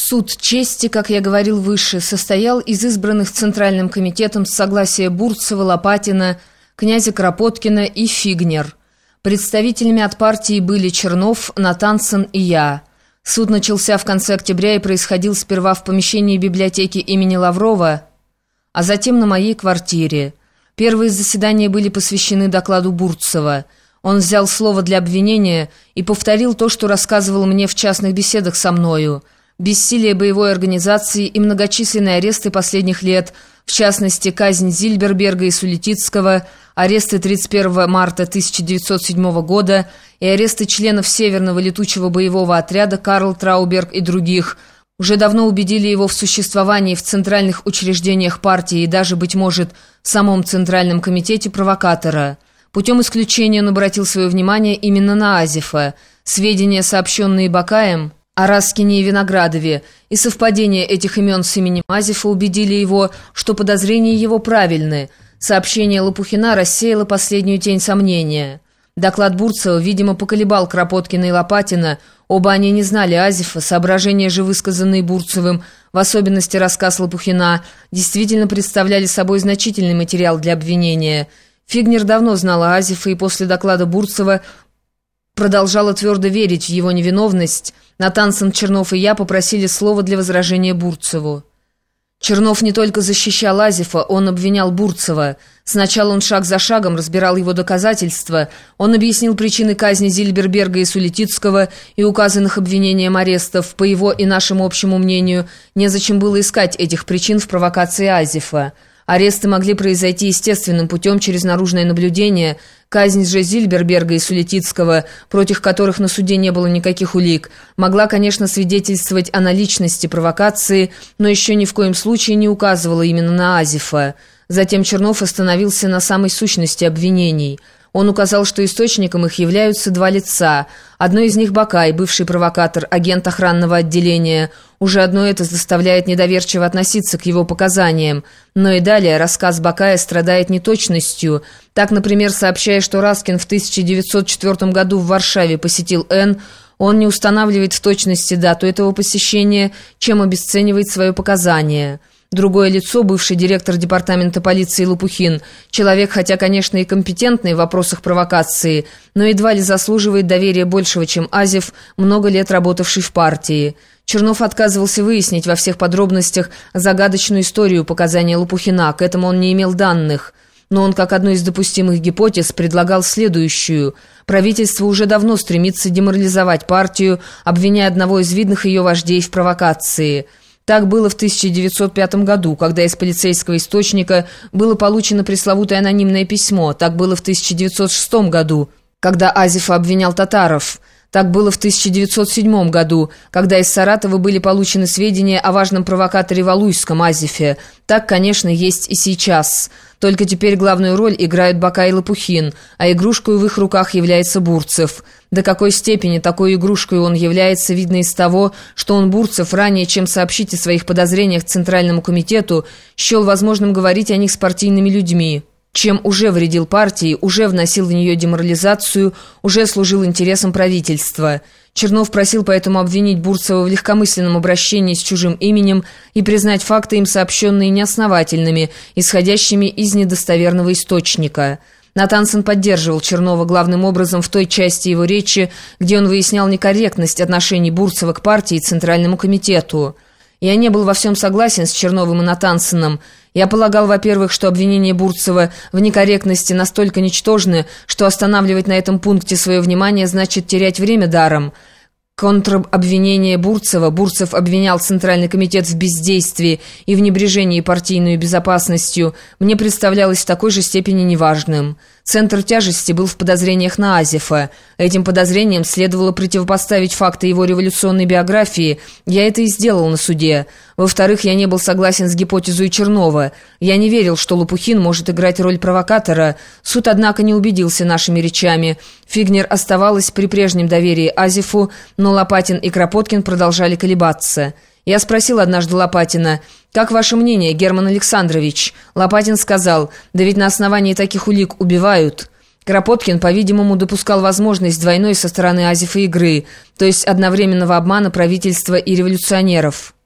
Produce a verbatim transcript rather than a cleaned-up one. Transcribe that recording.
Суд чести, как я говорил выше, состоял из избранных Центральным комитетом с согласия Бурцева, Лопатина, князя Кропоткина и Фигнер. Представителями от партии были Чернов, Натансон и я. Суд начался в конце октября и происходил сперва в помещении библиотеки имени Лаврова, а затем на моей квартире. Первые заседания были посвящены докладу Бурцева. Он взял слово для обвинения и повторил то, что рассказывал мне в частных беседах со мною. Бессилие боевой организации и многочисленные аресты последних лет, в частности, казнь Зильберберга и Сулетицкого, аресты тридцать первого марта тысяча девятьсот седьмого года и аресты членов Северного летучего боевого отряда Карл Трауберг и других, уже давно убедили его в существовании в центральных учреждениях партии и даже, быть может, в самом Центральном комитете провокатора. Путем исключения он обратил свое внимание именно на Азефа. Сведения, сообщенные Бакаем о Раскине и Виноградове, и совпадение этих имен с именем Азефа убедили его, что подозрения его правильны. Сообщение Лопухина рассеяло последнюю тень сомнения. Доклад Бурцева, видимо, поколебал Кропоткина и Лопатина. Оба они не знали Азефа, соображения же, высказанные Бурцевым, в особенности рассказ Лопухина, действительно представляли собой значительный материал для обвинения. Фигнер давно знала Азефа и после доклада Бурцева продолжала твердо верить в его невиновность. Натансон, Чернов и я попросили слова для возражения Бурцеву. Чернов не только защищал Азефа, он обвинял Бурцева. Сначала он шаг за шагом разбирал его доказательства. Он объяснил причины казни Зильберберга и Сулетицкого и указанных обвинением арестов. По его и нашему общему мнению, незачем было искать этих причин в провокации Азефа. Аресты могли произойти естественным путем через наружное наблюдение. Казнь же Зильберберга и Сулетицкого, против которых на суде не было никаких улик, могла, конечно, свидетельствовать о наличности провокации, но еще ни в коем случае не указывала именно на Азефа. Затем Чернов остановился на самой сущности обвинений. Он указал, что источником их являются два лица. Одно из них Бакай, бывший провокатор, агент охранного отделения. Уже одно это заставляет недоверчиво относиться к его показаниям. Но и далее рассказ Бакая страдает неточностью. Так, например, сообщая, что Раскин в тысяча девятьсот четвёртом году в Варшаве посетил Н., он не устанавливает в точности дату этого посещения, чем обесценивает свое показание. Другое лицо, бывший директор департамента полиции Лопухин, человек, хотя, конечно, и компетентный в вопросах провокации, но едва ли заслуживает доверия большего, чем Азеф, много лет работавший в партии. Чернов отказывался выяснить во всех подробностях загадочную историю показания Лопухина, к этому он не имел данных. Но он, как одну из допустимых гипотез, предлагал следующую. Правительство уже давно стремится деморализовать партию, обвиняя одного из видных ее вождей в провокации. Так было в тысяча девятьсот пятом году, когда из полицейского источника было получено пресловутое анонимное письмо. Так было в тысяча девятьсот шестом году, когда Азефа обвинял татаров. Так было в тысяча девятьсот седьмом году, когда из Саратова были получены сведения о важном провокаторе Валуйском Азефе. Так, конечно, есть и сейчас. Только теперь главную роль играют Бакай и Лопухин, а игрушкой в их руках является Бурцев. До какой степени такой игрушкой он является, видно из того, что он, Бурцев, ранее чем сообщить о своих подозрениях Центральному комитету, счел возможным говорить о них с партийными людьми, чем уже вредил партии, уже вносил в нее деморализацию, уже служил интересам правительства. Чернов просил поэтому обвинить Бурцева в легкомысленном обращении с чужим именем и признать факты, им сообщенные, неосновательными, исходящими из недостоверного источника. Натансон поддерживал Чернова главным образом в той части его речи, где он выяснял некорректность отношений Бурцева к партии и Центральному комитету. Я не был во всем согласен с Черновым и Натансоном. Я полагал, во-первых, что обвинения Бурцева в некорректности настолько ничтожны, что останавливать на этом пункте свое внимание значит терять время даром. Контрабвинение Бурцева. Бурцев обвинял Центральный комитет в бездействии и в небрежении партийной безопасностью. Мне представлялось в такой же степени неважным. Центр тяжести был в подозрениях на Азефа. Этим подозрениям следовало противопоставить факты его революционной биографии. Я это и сделал на суде. Во-вторых, я не был согласен с гипотезой Чернова. Я не верил, что Лопухин может играть роль провокатора. Суд, однако, не убедился нашими речами. Фигнер оставалась при прежнем доверии Азефу, но Лопатин и Кропоткин продолжали колебаться. Я спросил однажды Лопатина: «Как ваше мнение, Герман Александрович?» Лопатин сказал: «Да ведь на основании таких улик убивают». Кропоткин, по-видимому, допускал возможность двойной со стороны Азефа игры, то есть одновременного обмана правительства и революционеров.